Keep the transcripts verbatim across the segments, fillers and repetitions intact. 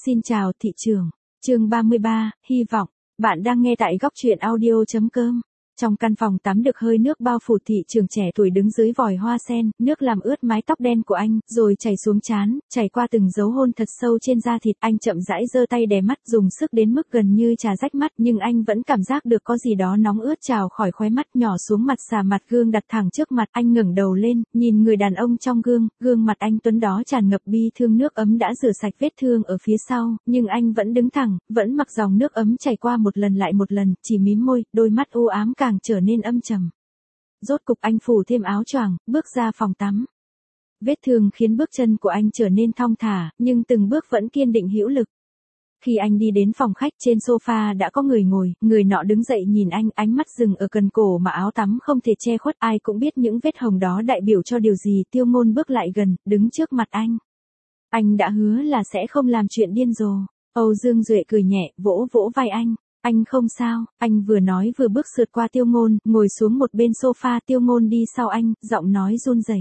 Xin chào thị trường. Chương ba mươi ba, hy vọng. Bạn đang nghe tại góc truyện audio chấm com. Trong căn phòng tắm được hơi nước bao phủ, thị trường trẻ tuổi đứng dưới vòi hoa sen, nước làm ướt mái tóc đen của anh, rồi chảy xuống trán, chảy qua từng dấu hôn thật sâu trên da thịt. Anh chậm rãi giơ tay đè mắt, dùng sức đến mức gần như trà rách mắt, nhưng anh vẫn cảm giác được có gì đó nóng ướt trào khỏi khóe mắt, nhỏ xuống mặt xà mặt gương đặt thẳng trước mặt. Anh ngẩng đầu lên, nhìn người đàn ông trong gương, gương mặt anh tuấn đó tràn ngập bi thương, nước ấm đã rửa sạch vết thương ở phía sau, nhưng anh vẫn đứng thẳng, vẫn mặc dòng nước ấm chảy qua một lần lại một lần, chỉ mím môi, đôi mắt u ám càng trở nên âm trầm. Rốt cục anh phủ thêm áo choàng, bước ra phòng tắm. Vết thương khiến bước chân của anh trở nên thong thả, nhưng từng bước vẫn kiên định hữu lực. Khi anh đi đến phòng khách, trên sofa đã có người ngồi, người nọ đứng dậy nhìn anh, ánh mắt dừng ở cần cổ mà áo tắm không thể che khuất. Ai cũng biết những vết hồng đó đại biểu cho điều gì. Tiêu Ngôn bước lại gần, đứng trước mặt anh. Anh đã hứa là sẽ không làm chuyện điên rồ. Âu Dương Duệ cười nhẹ, vỗ vỗ vai anh. Anh không sao, anh vừa nói vừa bước sượt qua Tiêu Ngôn, ngồi xuống một bên sofa. Tiêu Ngôn đi sau anh, giọng nói run rẩy.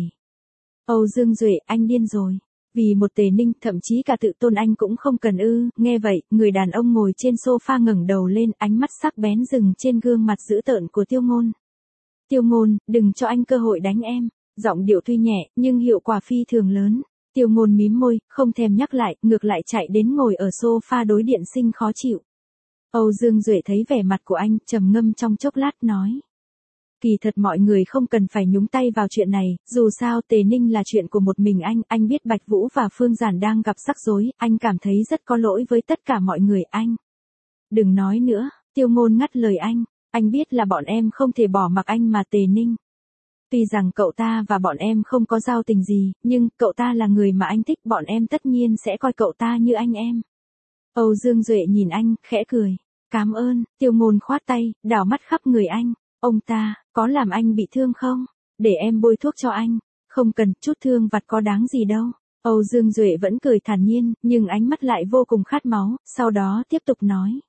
Âu Dương Duệ, anh điên rồi. Vì một Tề Ninh, thậm chí cả tự tôn anh cũng không cần ư? Nghe vậy, người đàn ông ngồi trên sofa ngẩng đầu lên, ánh mắt sắc bén dừng trên gương mặt dữ tợn của Tiêu Ngôn. Tiêu Ngôn, đừng cho anh cơ hội đánh em. Giọng điệu tuy nhẹ, nhưng hiệu quả phi thường lớn. Tiêu Ngôn mím môi, không thèm nhắc lại, ngược lại chạy đến ngồi ở sofa đối diện sinh khó chịu. Âu Dương Duệ thấy vẻ mặt của anh, trầm ngâm trong chốc lát nói. Kỳ thật mọi người không cần phải nhúng tay vào chuyện này, dù sao Tề Ninh là chuyện của một mình anh, anh biết Bạch Vũ và Phương Giản đang gặp rắc rối, anh cảm thấy rất có lỗi với tất cả mọi người. Anh. Đừng nói nữa, Tiêu Ngôn ngắt lời anh, anh biết là bọn em không thể bỏ mặc anh mà Tề Ninh. Tuy rằng cậu ta và bọn em không có giao tình gì, nhưng cậu ta là người mà anh thích, bọn em tất nhiên sẽ coi cậu ta như anh em. Âu Dương Duệ nhìn anh, khẽ cười. Cảm ơn. Tiêu Ngôn khoát tay, đảo mắt khắp người anh. Ông ta, có làm anh bị thương không? Để em bôi thuốc cho anh. Không cần, chút thương vặt có đáng gì đâu. Âu Dương Duệ vẫn cười thản nhiên, nhưng ánh mắt lại vô cùng khát máu, sau đó tiếp tục nói.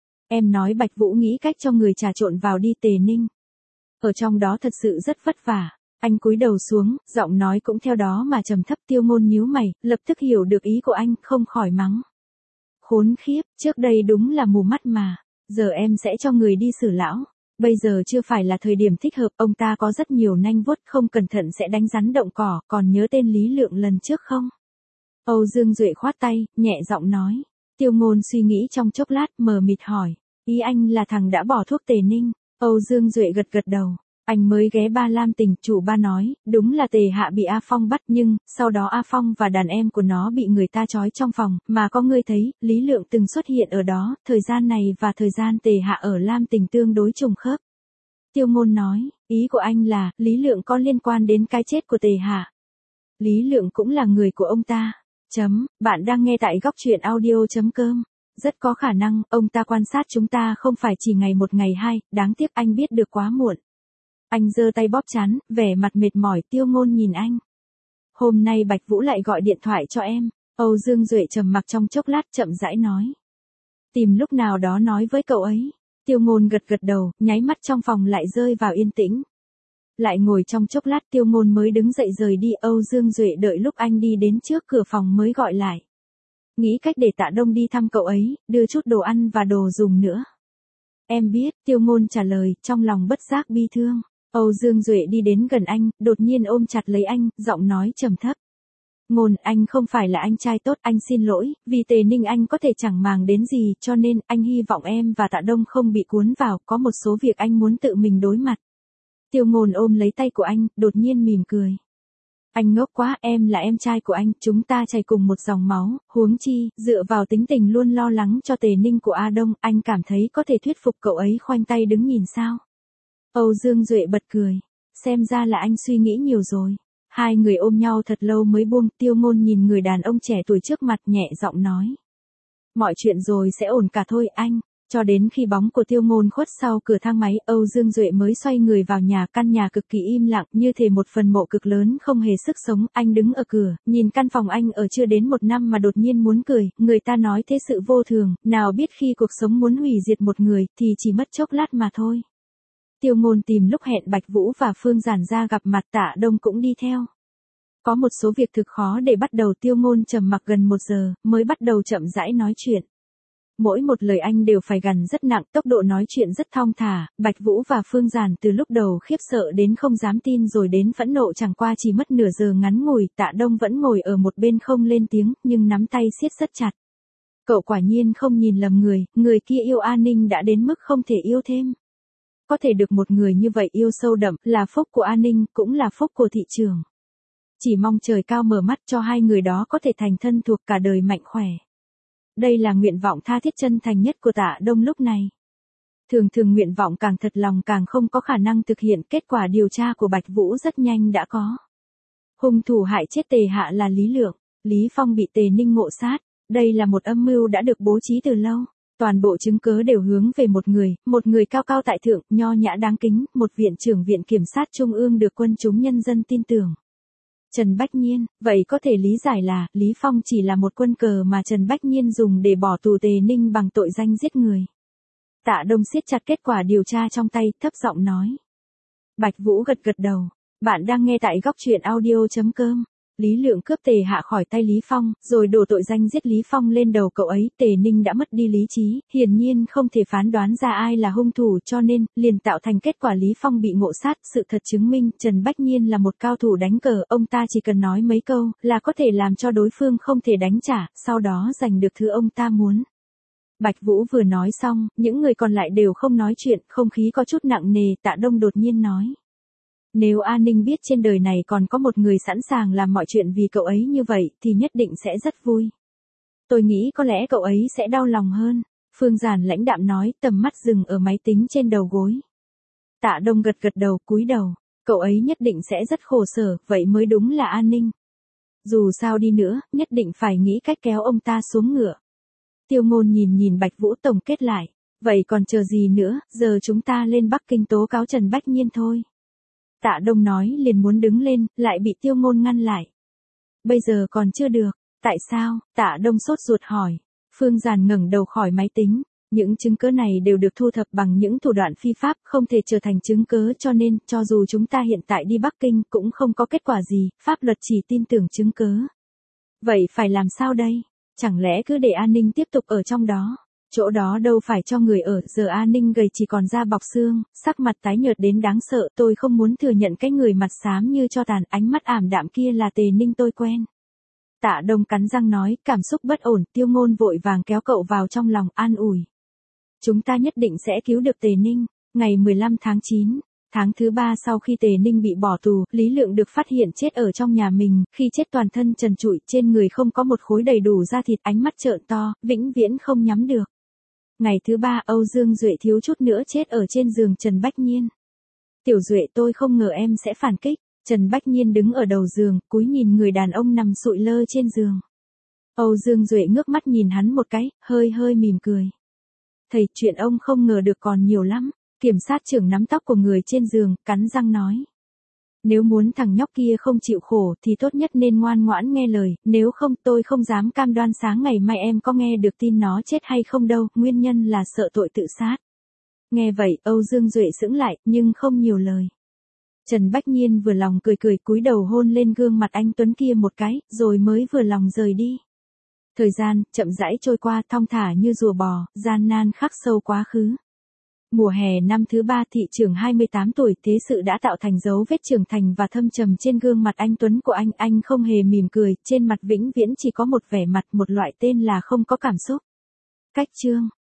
Em nói Bạch Vũ nghĩ cách cho người trà trộn vào đi Tề Ninh. Ở trong đó thật sự rất vất vả. Anh cúi đầu xuống, giọng nói cũng theo đó mà trầm thấp. Tiêu Ngôn nhíu mày, lập tức hiểu được ý của anh, không khỏi mắng. Khốn khiếp, trước đây đúng là mù mắt mà. Giờ em sẽ cho người đi xử lão. Bây giờ chưa phải là thời điểm thích hợp, ông ta có rất nhiều nanh vuốt, không cẩn thận sẽ đánh rắn động cỏ, còn nhớ tên Lý Lượng lần trước không? Âu Dương Duệ khoát tay, nhẹ giọng nói. Tiêu Ngôn suy nghĩ trong chốc lát, mờ mịt hỏi. Ý anh là thằng đã bỏ thuốc Tề Ninh? Âu Dương Duệ gật gật đầu. Anh mới ghé Ba Lam Tỉnh, chủ Ba nói, đúng là Tề Hạ bị A Phong bắt, nhưng, sau đó A Phong và đàn em của nó bị người ta trói trong phòng, mà có người thấy, Lý Lượng từng xuất hiện ở đó, thời gian này và thời gian Tề Hạ ở Lam Tỉnh tương đối trùng khớp. Tiêu Ngôn nói, ý của anh là, Lý Lượng có liên quan đến cái chết của Tề Hạ. Lý Lượng cũng là người của ông ta. Chấm, bạn đang nghe tại góc truyện audio chấm com. Rất có khả năng, ông ta quan sát chúng ta không phải chỉ ngày một ngày hai, đáng tiếc anh biết được quá muộn. Anh giơ tay bóp trán, vẻ mặt mệt mỏi. Tiêu Ngôn nhìn anh. Hôm nay Bạch Vũ lại gọi điện thoại cho em. Âu Dương Duệ trầm mặc trong chốc lát, chậm rãi nói. Tìm lúc nào đó nói với cậu ấy. Tiêu Ngôn gật gật đầu, nháy mắt trong phòng lại rơi vào yên tĩnh. Lại ngồi trong chốc lát, Tiêu Ngôn mới đứng dậy rời đi. Âu Dương Duệ đợi lúc anh đi đến trước cửa phòng mới gọi lại. Nghĩ cách để Tạ Đông đi thăm cậu ấy, đưa chút đồ ăn và đồ dùng nữa. Em biết, Tiêu Ngôn trả lời, trong lòng bất giác bi thương. Âu Dương Duệ đi đến gần anh, đột nhiên ôm chặt lấy anh, giọng nói trầm thấp. Ngôn, anh không phải là anh trai tốt, anh xin lỗi, vì Tề Ninh anh có thể chẳng màng đến gì, cho nên, anh hy vọng em và Tạ Đông không bị cuốn vào, có một số việc anh muốn tự mình đối mặt. Tiêu Ngôn ôm lấy tay của anh, đột nhiên mỉm cười. Anh ngốc quá, em là em trai của anh, chúng ta chảy cùng một dòng máu, huống chi, dựa vào tính tình luôn lo lắng cho Tề Ninh của A Đông, anh cảm thấy có thể thuyết phục cậu ấy khoanh tay đứng nhìn sao? Âu Dương Duệ bật cười. Xem ra là anh suy nghĩ nhiều rồi. Hai người ôm nhau thật lâu mới buông. Tiêu Ngôn nhìn người đàn ông trẻ tuổi trước mặt, nhẹ giọng nói. Mọi chuyện rồi sẽ ổn cả thôi anh. Cho đến khi bóng của Tiêu Ngôn khuất sau cửa thang máy, Âu Dương Duệ mới xoay người vào nhà. Căn nhà cực kỳ im lặng, như thể một phần mộ cực lớn không hề sức sống. Anh đứng ở cửa, nhìn căn phòng anh ở chưa đến một năm mà đột nhiên muốn cười. Người ta nói thế sự vô thường, nào biết khi cuộc sống muốn hủy diệt một người, thì chỉ mất chốc lát mà thôi. Tiêu Ngôn tìm lúc hẹn Bạch Vũ và Phương Giản ra gặp mặt, Tạ Đông cũng đi theo. Có một số việc thực khó để bắt đầu. Tiêu Ngôn trầm mặc gần một giờ, mới bắt đầu chậm rãi nói chuyện. Mỗi một lời anh đều phải gằn rất nặng, tốc độ nói chuyện rất thong thả. Bạch Vũ và Phương Giản từ lúc đầu khiếp sợ đến không dám tin rồi đến phẫn nộ chẳng qua chỉ mất nửa giờ ngắn ngủi. Tạ Đông vẫn ngồi ở một bên không lên tiếng, nhưng nắm tay siết rất chặt. Cậu quả nhiên không nhìn lầm người, người kia yêu An Ninh đã đến mức không thể yêu thêm. Có thể được một người như vậy yêu sâu đậm là phúc của An Ninh, cũng là phúc của thị trường. Chỉ mong trời cao mở mắt cho hai người đó có thể thành thân thuộc cả đời mạnh khỏe. Đây là nguyện vọng tha thiết chân thành nhất của Tạ Đông lúc này. Thường thường nguyện vọng càng thật lòng càng không có khả năng thực hiện. Kết quả điều tra của Bạch Vũ rất nhanh đã có. Hung thủ hại chết Tề Hạ là Lý Lượng. Lý Phong bị Tề Ninh ngộ sát. Đây là một âm mưu đã được bố trí từ lâu. Toàn bộ chứng cứ đều hướng về một người, một người cao cao tại thượng, nho nhã đáng kính, một viện trưởng viện kiểm sát trung ương được quân chúng nhân dân tin tưởng. Trần Bách Nhiên, vậy có thể lý giải là, Lý Phong chỉ là một quân cờ mà Trần Bách Nhiên dùng để bỏ tù Tề Ninh bằng tội danh giết người. Tạ Đông siết chặt kết quả điều tra trong tay, thấp giọng nói. Bạch Vũ gật gật đầu. Bạn đang nghe tại góc truyện audio chấm com. Lý Lượng cướp Tề Hạ khỏi tay Lý Phong, rồi đổ tội danh giết Lý Phong lên đầu cậu ấy. Tề Ninh đã mất đi lý trí, hiển nhiên không thể phán đoán ra ai là hung thủ, cho nên liền tạo thành kết quả Lý Phong bị ngộ sát. Sự thật chứng minh Trần Bách Nhiên là một cao thủ đánh cờ, ông ta chỉ cần nói mấy câu là có thể làm cho đối phương không thể đánh trả, sau đó giành được thứ ông ta muốn. Bạch Vũ vừa nói xong, những người còn lại đều không nói chuyện, không khí có chút nặng nề. Tạ Đông đột nhiên nói. Nếu An Ninh biết trên đời này còn có một người sẵn sàng làm mọi chuyện vì cậu ấy như vậy, thì nhất định sẽ rất vui. Tôi nghĩ có lẽ cậu ấy sẽ đau lòng hơn. Phương Giản lãnh đạm nói, tầm mắt dừng ở máy tính trên đầu gối. Tạ Đông gật gật đầu, cúi đầu. Cậu ấy nhất định sẽ rất khổ sở, vậy mới đúng là An Ninh. Dù sao đi nữa, nhất định phải nghĩ cách kéo ông ta xuống ngựa. Tiêu Ngôn nhìn nhìn Bạch Vũ tổng kết lại. Vậy còn chờ gì nữa, giờ chúng ta lên Bắc Kinh tố cáo Trần Bách Nhiên thôi. Tạ Đông nói liền muốn đứng lên, lại bị Tiêu Ngôn ngăn lại. Bây giờ còn chưa được. Tại sao? Tạ Đông sốt ruột hỏi. Phương Giản ngẩng đầu khỏi máy tính. Những chứng cứ này đều được thu thập bằng những thủ đoạn phi pháp, không thể trở thành chứng cứ, cho nên, cho dù chúng ta hiện tại đi Bắc Kinh cũng không có kết quả gì, pháp luật chỉ tin tưởng chứng cứ. Vậy phải làm sao đây? Chẳng lẽ cứ để An Ninh tiếp tục ở trong đó? Chỗ đó đâu phải cho người ở, giờ An Ninh gầy chỉ còn da bọc xương, sắc mặt tái nhợt đến đáng sợ. Tôi không muốn thừa nhận cái người mặt xám như tro tàn, ánh mắt ảm đạm kia là Tề Ninh tôi quen. Tạ Đông cắn răng nói, cảm xúc bất ổn. Tiêu Ngôn vội vàng kéo cậu vào trong lòng, an ủi. Chúng ta nhất định sẽ cứu được Tề Ninh. Ngày mười lăm tháng chín, tháng thứ ba sau khi Tề Ninh bị bỏ tù, Lý Lượng được phát hiện chết ở trong nhà mình, khi chết toàn thân trần trụi, trên người không có một khối đầy đủ da thịt, ánh mắt trợn to, vĩnh viễn không nhắm được. Ngày thứ ba, Âu Dương Duệ thiếu chút nữa chết ở trên giường Trần Bách Nhiên. Tiểu Duệ, tôi không ngờ em sẽ phản kích. Trần Bách Nhiên đứng ở đầu giường, cúi nhìn người đàn ông nằm sụi lơ trên giường. Âu Dương Duệ ngước mắt nhìn hắn một cái, hơi hơi mỉm cười. Thầy, chuyện ông không ngờ được còn nhiều lắm. Kiểm sát trưởng nắm tóc của người trên giường, cắn răng nói. Nếu muốn thằng nhóc kia không chịu khổ thì tốt nhất nên ngoan ngoãn nghe lời, nếu không tôi không dám cam đoan sáng ngày mai em có nghe được tin nó chết hay không đâu, nguyên nhân là sợ tội tự sát. Nghe vậy, Âu Dương Duệ sững lại, nhưng không nhiều lời. Trần Bách Nhiên vừa lòng cười cười, cúi đầu hôn lên gương mặt anh tuấn kia một cái, rồi mới vừa lòng rời đi. Thời gian, chậm rãi trôi qua, thong thả như rùa bò, gian nan khắc sâu quá khứ. Mùa hè năm thứ ba, thị trưởng hai mươi tám tuổi, thế sự đã tạo thành dấu vết trưởng thành và thâm trầm trên gương mặt anh tuấn của anh. Anh không hề mỉm cười, trên mặt vĩnh viễn chỉ có một vẻ mặt, một loại tên là không có cảm xúc. Cách chương